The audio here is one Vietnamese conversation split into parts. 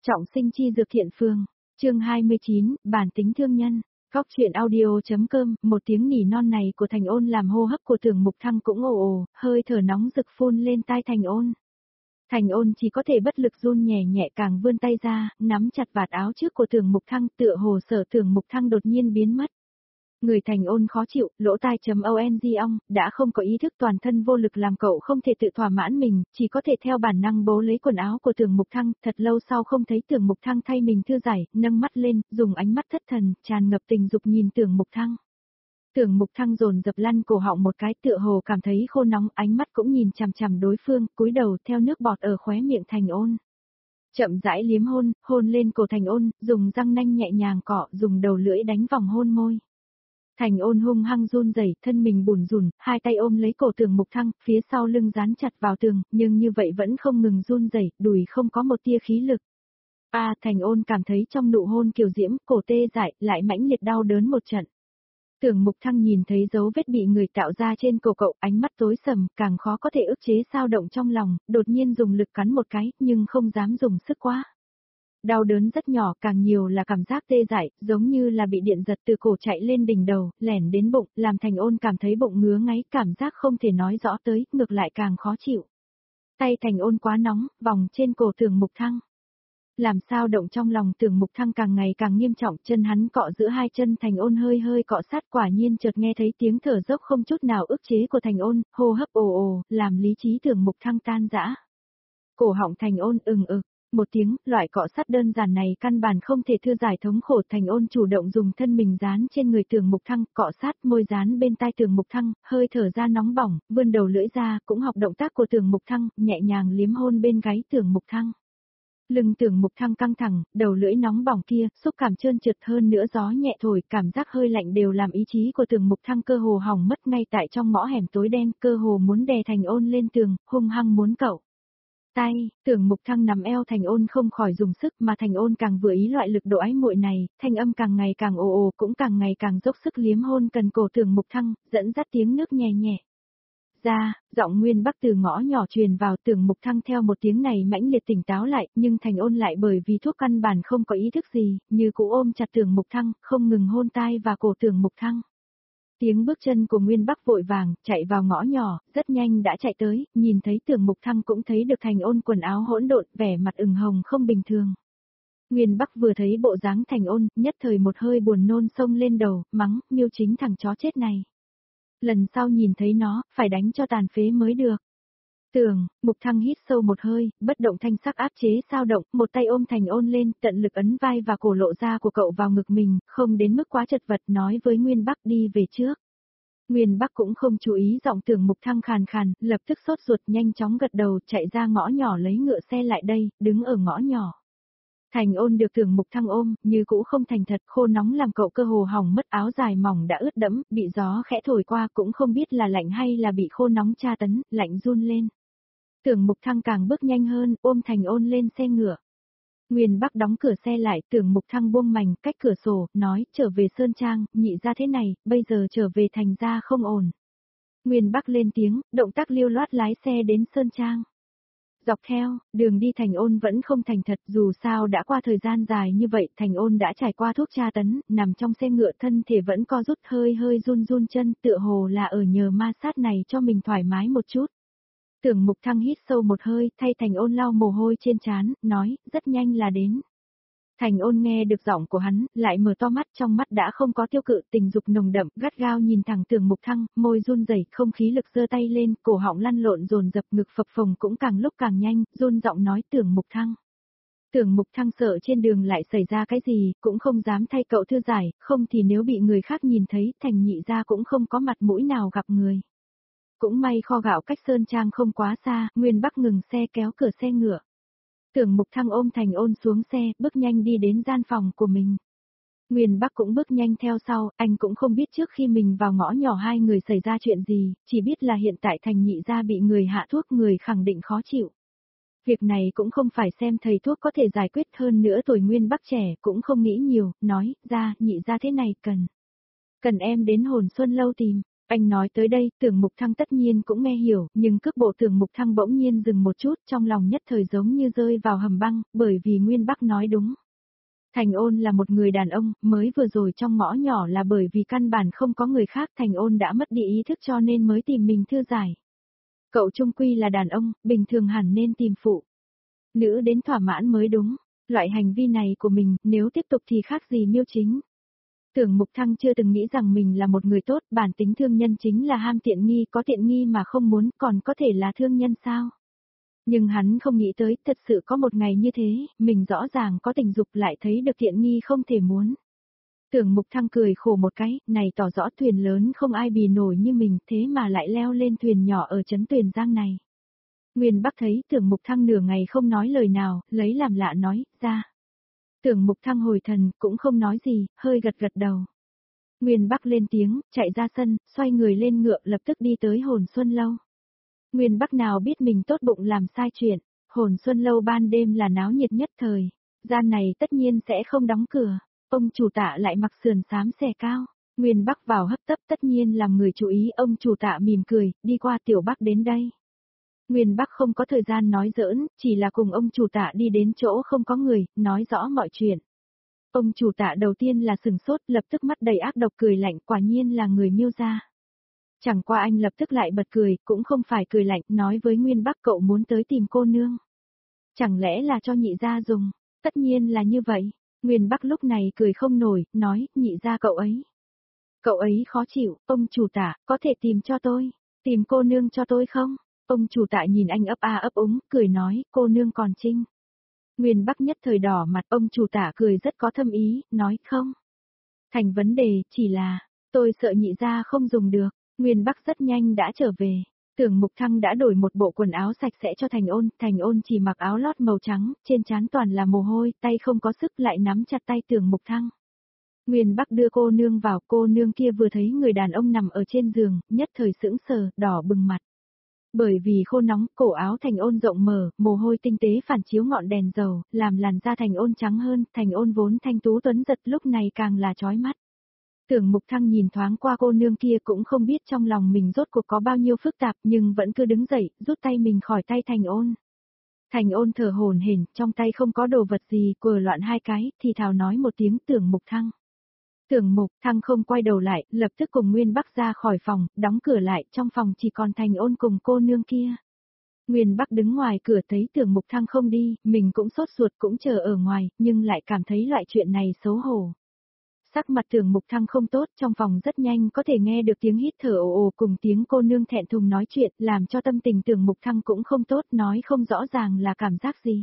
Trọng sinh chi dược thiện phương, chương 29, bản tính thương nhân. Góc truyện audio.com, một tiếng nỉ non này của Thành Ôn làm hô hấp của Tưởng Mục Thăng cũng ồ ồ, hơi thở nóng rực phun lên tai Thành Ôn. Thành Ôn chỉ có thể bất lực run nhẹ nhẹ càng vươn tay ra, nắm chặt vạt áo trước của Tưởng Mục Thăng, tựa hồ sợ Tưởng Mục Thăng đột nhiên biến mất. Người Thành Ôn khó chịu, lỗ tai ong, đã không có ý thức toàn thân vô lực làm cậu không thể tự thỏa mãn mình, chỉ có thể theo bản năng bấu lấy quần áo của Tưởng Mục Thăng, thật lâu sau không thấy Tưởng Mục Thăng thay mình thư giải, nâng mắt lên, dùng ánh mắt thất thần, tràn ngập tình dục nhìn Tưởng Mục Thăng. Tưởng Mục Thăng dồn dập lăn cổ họng một cái tựa hồ cảm thấy khô nóng, ánh mắt cũng nhìn chằm chằm đối phương, cúi đầu theo nước bọt ở khóe miệng Thành Ôn. Chậm rãi liếm hôn lên cổ Thành Ôn, dùng răng nanh nhẹ nhàng cọ, dùng đầu lưỡi đánh vòng hôn môi. Thành Ôn hung hăng run rẩy, thân mình bủn rủn, hai tay ôm lấy cổ Tưởng Mục Thăng, phía sau lưng dán chặt vào tường, nhưng như vậy vẫn không ngừng run rẩy, đùi không có một tia khí lực. Thành Ôn cảm thấy trong nụ hôn kiều diễm, cổ tê dại, lại mãnh liệt đau đớn một trận. Tưởng Mục Thăng nhìn thấy dấu vết bị người tạo ra trên cổ cậu, ánh mắt tối sầm, càng khó có thể ức chế dao động trong lòng, đột nhiên dùng lực cắn một cái, nhưng không dám dùng sức quá. Đau đớn rất nhỏ, càng nhiều là cảm giác tê dại, giống như là bị điện giật từ cổ chạy lên đỉnh đầu, lẻn đến bụng, làm Thành Ôn cảm thấy bụng ngứa ngáy, cảm giác không thể nói rõ tới, ngược lại càng khó chịu. Tay Thành Ôn quá nóng, vòng trên cổ Tưởng Mục Thăng. Làm sao động trong lòng Tưởng Mục Thăng càng ngày càng nghiêm trọng, chân hắn cọ giữa hai chân Thành Ôn hơi hơi cọ sát, quả nhiên chợt nghe thấy tiếng thở dốc không chút nào ức chế của Thành Ôn, hô hấp ồ ồ, làm lý trí Tưởng Mục Thăng tan rã. Cổ họng Thành Ôn một tiếng, loại cọ sát đơn giản này căn bản không thể thư giải thống khổ. Thành Ôn chủ động dùng thân mình dán trên người Tưởng Mục Thăng, cọ sát môi dán bên tai Tưởng Mục Thăng, hơi thở ra nóng bỏng, vươn đầu lưỡi ra, cũng học động tác của Tưởng Mục Thăng, nhẹ nhàng liếm hôn bên gáy Tưởng Mục Thăng. Lưng Tưởng Mục Thăng căng thẳng, đầu lưỡi nóng bỏng kia, xúc cảm trơn trượt hơn nữa gió nhẹ thổi, cảm giác hơi lạnh đều làm ý chí của Tưởng Mục Thăng cơ hồ hỏng mất ngay tại trong ngõ hẻm tối đen, cơ hồ muốn đè Thành Ôn lên tường, hung hăng muốn cậu. Tay, Tưởng Mục Thăng nắm eo Thành Ôn không khỏi dùng sức mà Thành Ôn càng vừa ý loại lực độ ái muội này, thanh âm càng ngày càng ồ ồ cũng càng ngày càng dốc sức liếm hôn cần cổ Tưởng Mục Thăng, dẫn dắt tiếng nước nhẹ nhẹ. Giọng Nguyên Bắc từ ngõ nhỏ truyền vào. Tưởng Mục Thăng theo một tiếng này mãnh liệt tỉnh táo lại, nhưng Thành Ôn lại bởi vì thuốc căn bản không có ý thức gì, như cũ ôm chặt Tưởng Mục Thăng, không ngừng hôn tai và cổ Tưởng Mục Thăng. Tiếng bước chân của Nguyên Bắc vội vàng, chạy vào ngõ nhỏ, rất nhanh đã chạy tới, nhìn thấy Tưởng Mục Thăng cũng thấy được Thành Ôn quần áo hỗn độn, vẻ mặt ửng hồng không bình thường. Nguyên Bắc vừa thấy bộ dáng Thành Ôn, nhất thời một hơi buồn nôn xông lên đầu, mắng, miêu chính thằng chó chết này. Lần sau nhìn thấy nó, phải đánh cho tàn phế mới được. Tưởng Mục Thăng hít sâu một hơi, bất động thanh sắc áp chế dao động, một tay ôm Thành Ôn lên, tận lực ấn vai và cổ lộ ra của cậu vào ngực mình, không đến mức quá chật vật, nói với Nguyên Bắc đi về trước. Nguyên Bắc cũng không chú ý giọng Tưởng Mục Thăng khàn khàn, lập tức sốt ruột nhanh chóng gật đầu chạy ra ngõ nhỏ lấy ngựa xe lại đây, đứng ở ngõ nhỏ. Thành Ôn được Tưởng Mục Thăng ôm, như cũ không thành thật, khô nóng làm cậu cơ hồ hỏng mất, áo dài mỏng đã ướt đẫm, bị gió khẽ thổi qua cũng không biết là lạnh hay là bị khô nóng tra tấn, lạnh run lên. Tưởng Mục Thăng càng bước nhanh hơn, ôm Thành Ôn lên xe ngựa. Nguyên Bắc đóng cửa xe lại, Tưởng Mục Thăng buông mành cách cửa sổ, nói, trở về Sơn Trang, nhị ra thế này, bây giờ trở về thành ra không ổn. Nguyên Bắc lên tiếng, động tác lưu loát lái xe đến Sơn Trang. Dọc theo, đường đi Thành Ôn vẫn không thành thật, dù sao đã qua thời gian dài như vậy, Thành Ôn đã trải qua thuốc tra tấn, nằm trong xe ngựa thân thể vẫn co rút hơi hơi run run chân, tựa hồ là ở nhờ ma sát này cho mình thoải mái một chút. Tưởng Mục Thăng hít sâu một hơi, thay Thành Ôn lau mồ hôi trên trán, nói, rất nhanh là đến. Thành Ôn nghe được giọng của hắn, lại mở to mắt, trong mắt đã không có tiêu cự, tình dục nồng đậm, gắt gao nhìn thẳng Tưởng Mục Thăng, môi run rẩy, không khí lực giơ tay lên, cổ họng lăn lộn dồn dập, ngực phập phồng cũng càng lúc càng nhanh, run giọng nói Tưởng Mục Thăng. Tưởng Mục Thăng sợ trên đường lại xảy ra cái gì, cũng không dám thay cậu thư giải, không thì nếu bị người khác nhìn thấy, Thành nhị ra cũng không có mặt mũi nào gặp người. Cũng may kho gạo cách Sơn Trang không quá xa, Nguyên Bắc ngừng xe kéo cửa xe ngựa. Tưởng Mục Thăng ôm Thành Ôn xuống xe, bước nhanh đi đến gian phòng của mình. Nguyên Bắc cũng bước nhanh theo sau, anh cũng không biết trước khi mình vào ngõ nhỏ hai người xảy ra chuyện gì, chỉ biết là hiện tại Thành nhị ra bị người hạ thuốc, người khẳng định khó chịu. Việc này cũng không phải xem thầy thuốc có thể giải quyết, hơn nữa tuổi Nguyên Bắc trẻ cũng không nghĩ nhiều, nói, ra, nhị ra thế này cần em đến Hồn Xuân Lâu tìm. Anh nói tới đây, Tưởng Mục Thăng tất nhiên cũng nghe hiểu, nhưng cước bộ Tưởng Mục Thăng bỗng nhiên dừng một chút, trong lòng nhất thời giống như rơi vào hầm băng, bởi vì Nguyên Bắc nói đúng. Thành Ôn là một người đàn ông, mới vừa rồi trong ngõ nhỏ là bởi vì căn bản không có người khác, Thành Ôn đã mất đi ý thức cho nên mới tìm mình thư giải. Cậu trung quy là đàn ông, bình thường hẳn nên tìm phụ nữ đến thỏa mãn mới đúng. Loại hành vi này của mình, nếu tiếp tục thì khác gì Miêu Chính. Tưởng Mục Thăng chưa từng nghĩ rằng mình là một người tốt, bản tính thương nhân chính là ham tiện nghi, có tiện nghi mà không muốn, còn có thể là thương nhân sao? Nhưng hắn không nghĩ tới, thật sự có một ngày như thế, mình rõ ràng có tình dục lại thấy được tiện nghi không thể muốn. Tưởng Mục Thăng cười khổ một cái, này tỏ rõ thuyền lớn không ai bì nổi như mình, thế mà lại leo lên thuyền nhỏ ở trấn Tuyền Giang này. Nguyên Bắc thấy Tưởng Mục Thăng nửa ngày không nói lời nào, lấy làm lạ nói, ra. Tưởng Mục Thăng hồi thần, cũng không nói gì, hơi gật gật đầu. Nguyên Bắc lên tiếng, chạy ra sân, xoay người lên ngựa lập tức đi tới Hồn Xuân Lâu. Nguyên Bắc nào biết mình tốt bụng làm sai chuyện, Hồn Xuân Lâu ban đêm là náo nhiệt nhất thời, gian này tất nhiên sẽ không đóng cửa, ông chủ tạ lại mặc sườn xám xẻ cao. Nguyên Bắc vào hấp tấp tất nhiên làm người chú ý, ông chủ tạ mỉm cười, đi qua Tiểu Bắc đến đây. Nguyên Bắc không có thời gian nói giỡn, chỉ là cùng ông chủ tạ đi đến chỗ không có người, nói rõ mọi chuyện. Ông chủ tạ đầu tiên là sừng sốt, lập tức mắt đầy ác độc cười lạnh, quả nhiên là người Miêu gia. Chẳng qua anh lập tức lại bật cười, cũng không phải cười lạnh, nói với Nguyên Bắc cậu muốn tới tìm cô nương. Chẳng lẽ là cho nhị gia dùng, tất nhiên là như vậy. Nguyên Bắc lúc này cười không nổi, nói, nhị gia cậu ấy. Cậu ấy khó chịu, ông chủ tạ, có thể tìm cho tôi, tìm cô nương cho tôi không? Ông chủ tạ nhìn anh ấp a ấp úng, cười nói, cô nương còn trinh. Nguyên Bắc nhất thời đỏ mặt, ông chủ tạ cười rất có thâm ý, nói không. Thành vấn đề, chỉ là, tôi sợ nhị gia không dùng được. Nguyên Bắc rất nhanh đã trở về. Tưởng Mục Thăng đã đổi một bộ quần áo sạch sẽ cho Thành Ôn chỉ mặc áo lót màu trắng, trên trán toàn là mồ hôi, tay không có sức lại nắm chặt tay Tưởng Mục Thăng. Nguyên Bắc đưa cô nương vào, cô nương kia vừa thấy người đàn ông nằm ở trên giường, nhất thời sững sờ, đỏ bừng mặt. Bởi vì khô nóng, cổ áo Thành Ôn rộng mở, mồ hôi tinh tế phản chiếu ngọn đèn dầu, làm làn da Thành Ôn trắng hơn, Thành Ôn vốn thanh tú tuấn giật lúc này càng là chói mắt. Tưởng Mục Thăng nhìn thoáng qua cô nương kia cũng không biết trong lòng mình rốt cuộc có bao nhiêu phức tạp nhưng vẫn cứ đứng dậy, rút tay mình khỏi tay Thành Ôn. Thành Ôn thở hổn hển, trong tay không có đồ vật gì, quờ loạn hai cái, thì thào nói một tiếng Tưởng Mục Thăng. Tưởng Mục Thăng không quay đầu lại, lập tức cùng Nguyên Bắc ra khỏi phòng, đóng cửa lại, trong phòng chỉ còn Thành Ôn cùng cô nương kia. Nguyên Bắc đứng ngoài cửa thấy Tưởng Mục Thăng không đi, mình cũng sốt ruột cũng chờ ở ngoài, nhưng lại cảm thấy loại chuyện này xấu hổ. Sắc mặt Tưởng Mục Thăng không tốt, trong phòng rất nhanh có thể nghe được tiếng hít thở ồ ồ cùng tiếng cô nương thẹn thùng nói chuyện, làm cho tâm tình Tưởng Mục Thăng cũng không tốt, nói không rõ ràng là cảm giác gì.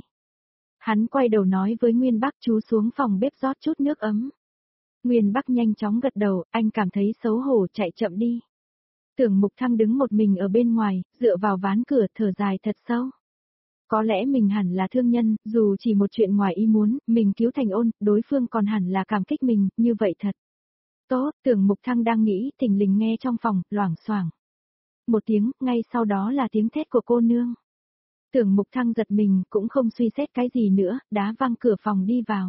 Hắn quay đầu nói với Nguyên Bắc chú xuống phòng bếp rót chút nước ấm. Nguyên Bắc nhanh chóng gật đầu, anh cảm thấy xấu hổ chạy chậm đi. Tưởng Mục Thăng đứng một mình ở bên ngoài, dựa vào ván cửa thở dài thật sâu. Có lẽ mình hẳn là thương nhân, dù chỉ một chuyện ngoài ý muốn, mình cứu Thành Ôn, đối phương còn hẳn là cảm kích mình, như vậy thật. Tốt, Tưởng Mục Thăng đang nghĩ, thình lình nghe trong phòng, loảng xoảng. Một tiếng, ngay sau đó là tiếng thét của cô nương. Tưởng Mục Thăng giật mình, cũng không suy xét cái gì nữa, đá văng cửa phòng đi vào.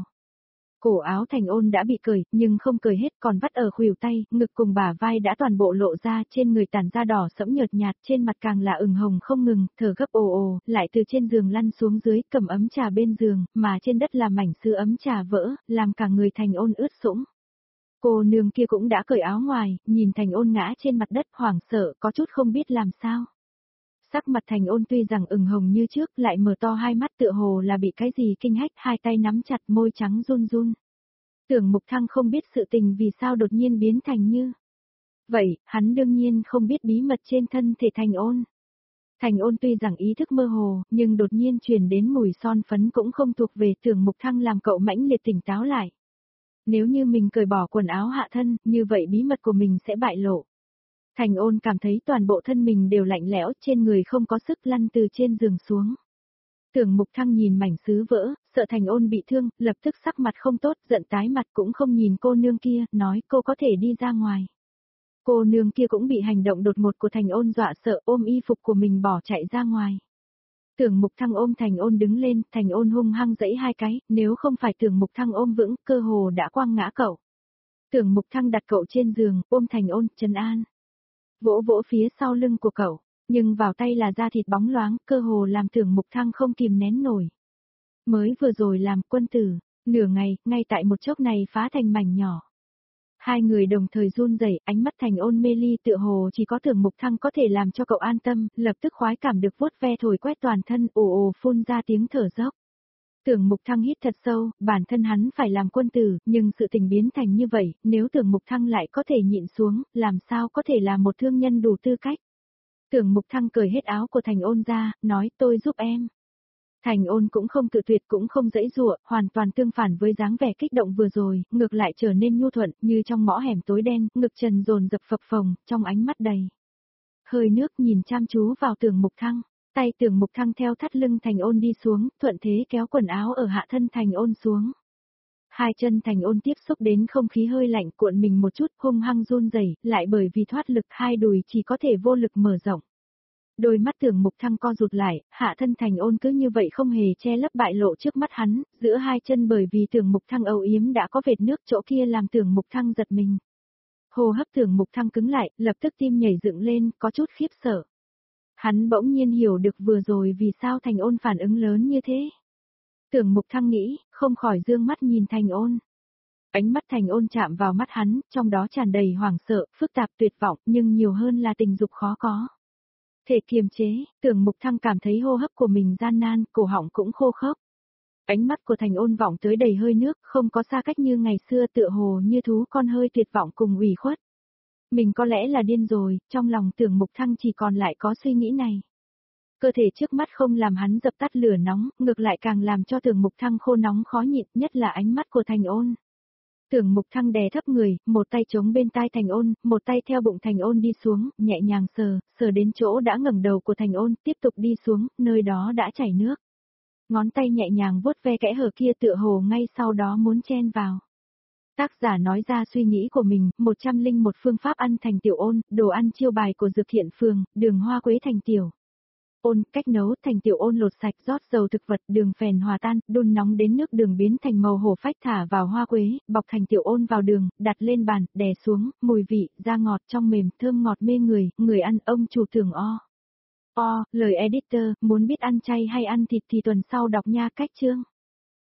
Cổ áo Thành Ôn đã bị cởi, nhưng không cởi hết còn vắt ở khuỷu tay, ngực cùng bả vai đã toàn bộ lộ ra, trên người tàn da đỏ sẫm nhợt nhạt, trên mặt càng là ửng hồng không ngừng, thở gấp ồ ồ, lại từ trên giường lăn xuống dưới, cầm ấm trà bên giường, mà trên đất là mảnh sứ ấm trà vỡ, làm cả người Thành Ôn ướt sũng. Cô nương kia cũng đã cởi áo ngoài, nhìn Thành Ôn ngã trên mặt đất hoảng sợ, có chút không biết làm sao. Sắc mặt Thành Ôn tuy rằng ửng hồng như trước, lại mở to hai mắt tựa hồ là bị cái gì kinh hách, hai tay nắm chặt môi trắng run run. Tưởng Mục Thăng không biết sự tình vì sao đột nhiên biến thành như vậy, hắn đương nhiên không biết bí mật trên thân thể Thành Ôn. Thành Ôn tuy rằng ý thức mơ hồ, nhưng đột nhiên truyền đến mùi son phấn cũng không thuộc về Tưởng Mục Thăng làm cậu mãnh liệt tỉnh táo lại. Nếu như mình cởi bỏ quần áo hạ thân, như vậy bí mật của mình sẽ bại lộ. Thành Ôn cảm thấy toàn bộ thân mình đều lạnh lẽo, trên người không có sức lăn từ trên giường xuống. Tưởng Mục Thăng nhìn mảnh sứ vỡ, sợ Thành Ôn bị thương, lập tức sắc mặt không tốt, giận tái mặt cũng không nhìn cô nương kia, nói cô có thể đi ra ngoài. Cô nương kia cũng bị hành động đột ngột của Thành Ôn dọa sợ, ôm y phục của mình bỏ chạy ra ngoài. Tưởng Mục Thăng ôm Thành Ôn đứng lên, Thành Ôn hung hăng giãy hai cái, nếu không phải Tưởng Mục Thăng ôm vững, cơ hồ đã quăng ngã cậu. Tưởng Mục Thăng đặt cậu trên giường, ôm Thành Ôn, trấn an. vỗ vỗ phía sau lưng của cậu, nhưng vào tay là da thịt bóng loáng, cơ hồ làm Tưởng Mục Thăng không kìm nén nổi. Mới vừa rồi làm quân tử, nửa ngày, ngay tại một chốc này phá thành mảnh nhỏ. Hai người đồng thời run rẩy, ánh mắt Thành Ôn mê ly tựa hồ chỉ có Tưởng Mục Thăng có thể làm cho cậu an tâm, lập tức khoái cảm được vuốt ve thổi quét toàn thân, ồ ồ phun ra tiếng thở dốc. Tưởng Mục Thăng hít thật sâu, bản thân hắn phải làm quân tử, nhưng sự tình biến thành như vậy, nếu Tưởng Mục Thăng lại có thể nhịn xuống, làm sao có thể là một thương nhân đủ tư cách. Tưởng Mục Thăng cởi hết áo của Thành Ôn ra, nói tôi giúp em. Thành Ôn cũng không tự tuyệt cũng không dãy dụa, hoàn toàn tương phản với dáng vẻ kích động vừa rồi, ngược lại trở nên nhu thuận, như trong ngõ hẻm tối đen, ngực trần dồn dập phập phồng, trong ánh mắt đầy hơi nước nhìn chăm chú vào Tưởng Mục Thăng. Tay Tưởng Mục Thăng theo thắt lưng Thành Ôn đi xuống, thuận thế kéo quần áo ở hạ thân Thành Ôn xuống. Hai chân Thành Ôn tiếp xúc đến không khí hơi lạnh cuộn mình một chút, hung hăng run rẩy, lại bởi vì thoát lực hai đùi chỉ có thể vô lực mở rộng. Đôi mắt Tưởng Mục Thăng co rụt lại, hạ thân Thành Ôn cứ như vậy không hề che lấp bại lộ trước mắt hắn, giữa hai chân bởi vì Tưởng Mục Thăng âu yếm đã có vệt nước, chỗ kia làm Tưởng Mục Thăng giật mình. Hô hấp Tưởng Mục Thăng cứng lại, lập tức tim nhảy dựng lên, có chút khiếp sợ. Hắn bỗng nhiên hiểu được vừa rồi vì sao Thành Ôn phản ứng lớn như thế. Tưởng Mục Thăng nghĩ, không khỏi dương mắt nhìn Thành Ôn. Ánh mắt Thành Ôn chạm vào mắt hắn, trong đó tràn đầy hoảng sợ, phức tạp tuyệt vọng, nhưng nhiều hơn là tình dục khó có. Thể kiềm chế, Tưởng Mục Thăng cảm thấy hô hấp của mình gian nan, cổ họng cũng khô khốc. Ánh mắt của Thành Ôn vọng tới đầy hơi nước, không có xa cách như ngày xưa tựa hồ như thú con hơi tuyệt vọng cùng ủy khuất. Mình có lẽ là điên rồi, trong lòng Tưởng Mục Thăng chỉ còn lại có suy nghĩ này. Cơ thể trước mắt không làm hắn dập tắt lửa nóng, ngược lại càng làm cho Tưởng Mục Thăng khô nóng khó nhịn, nhất là ánh mắt của Thành Ôn. Tưởng Mục Thăng đè thấp người, một tay chống bên tai Thành Ôn, một tay theo bụng Thành Ôn đi xuống, nhẹ nhàng sờ đến chỗ đã ngẩng đầu của Thành Ôn, tiếp tục đi xuống, nơi đó đã chảy nước. Ngón tay nhẹ nhàng vuốt ve kẽ hở kia tựa hồ ngay sau đó muốn chen vào. Tác giả nói ra suy nghĩ của mình, 101 phương pháp ăn thành tiểu ôn, đồ ăn chiêu bài của Dược Thiện Phường, đường hoa quế thành tiểu. Ôn, cách nấu thành tiểu ôn lột sạch rót dầu thực vật, đường phèn hòa tan, đun nóng đến nước đường biến thành màu hổ phách thả vào hoa quế, bọc thành tiểu ôn vào đường, đặt lên bàn, đè xuống, mùi vị, da ngọt trong mềm, thơm ngọt mê người ăn ông chủ tưởng lời editor, muốn biết ăn chay hay ăn thịt thì tuần sau đọc nha cách chương.